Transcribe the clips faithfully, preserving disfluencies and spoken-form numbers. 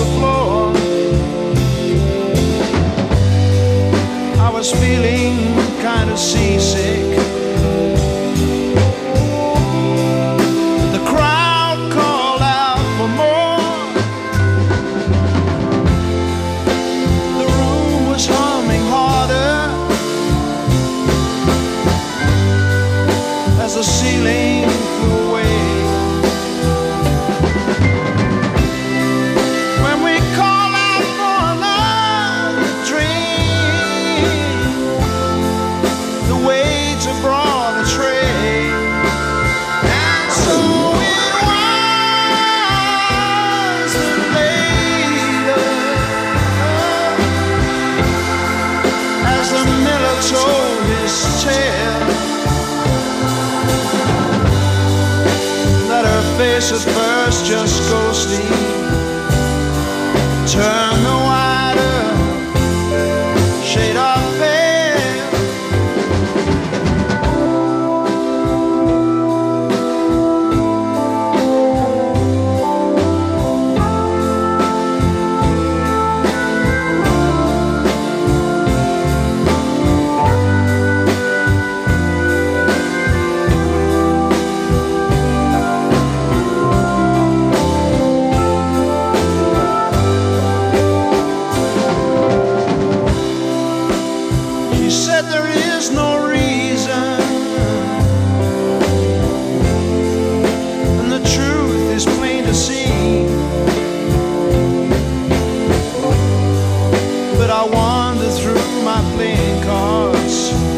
the floor. I was feeling kind of seasick. The crowd called out for more. The room was humming harder as the ceiling flew away. When we called out for another drink, the waiter brought a tray. And so it was that later, as the miller told his tale, that her face at first just ghostly turned the wider shade of pale. She said there is no reason, and the truth is plain to see. But I wander through my playing cards,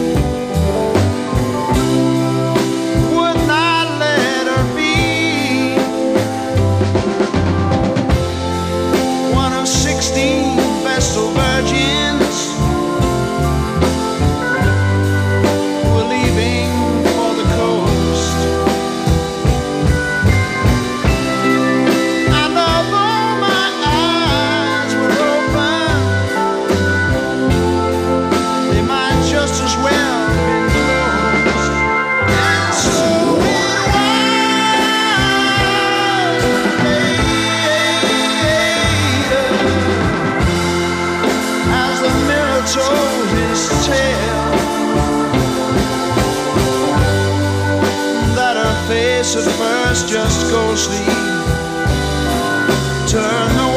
would not let her be one of sixteen Vestal virgins who were leaving for the coast. And although my eyes were open, they might just as well have been closed. And so it was later, as the mirror told his tale, that her face at first just ghostly turned the